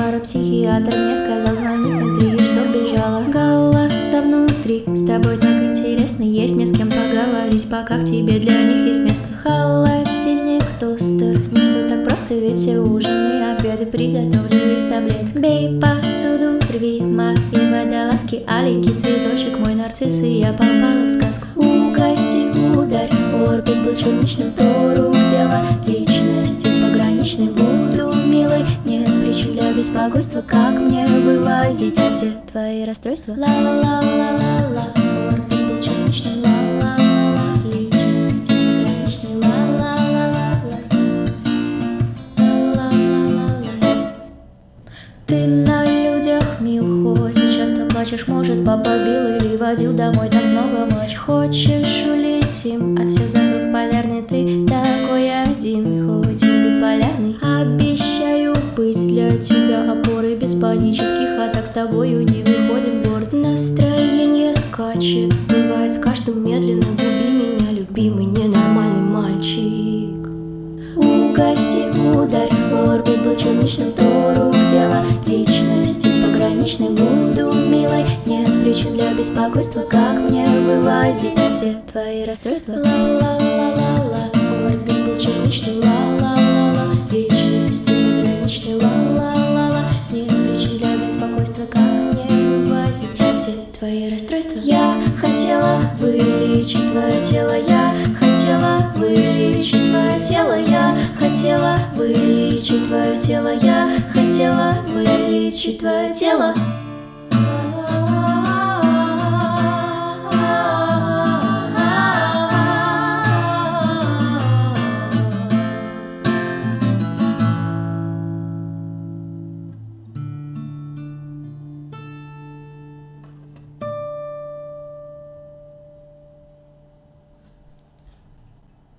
Парапсихиатр мне сказал звонить на 3, чтоб бежала. Голоса внутри, с тобой так интересно, есть не с кем поговорить, пока в тебе для них есть место. Холодильник, тостер, не все так просто, ведь все ужины, обеды приготовлены из таблеток. Бей посуду, рви мои водолазки, аленький цветочек, мой нарцисс, и я попала в сказку. Угости, ударь, орбит был черничным, то рук дело личностью пограничной. Буду милой, нет причин для беспокойства, как мне вывозить все твои расстройства. Ла-ла-ла-ла-ла, орбит был черничным, ла-ла-ла-ла, личностью пограничной, ла-ла-ла-ла-ла, ла-ла-ла-ла-ла. Ты на людях мил, хоть и часто плачешь, может, папа бил или водил домой так много матч. Хочешь улетим, от всех закруг полярный, ты такой один, хоть и биполярный. Обещаю быть для тебя опорой, без панических атак с тобою не выходим в город. Настроение скачет, бывает с каждым медленно, губи меня, любимый ненормальный мальчик. Угости, ударь, орбит был черничным, то рук дело личностью пограничной. Буду милой, нет причин для беспокойства, как мне вывозить все твои расстройства. Ла-ла-ла-ла-ла, орбит был черничным, ла-ла-ла-ла, личностью пограничной, ла-ла-ла-ла, нет причин для беспокойства, как мне вывозить все твои расстройства. Я хотела вылечить твое тело, я хотела вылечить твое тело, я хотела вылечить твое тело, я хотела вылечить твое тело.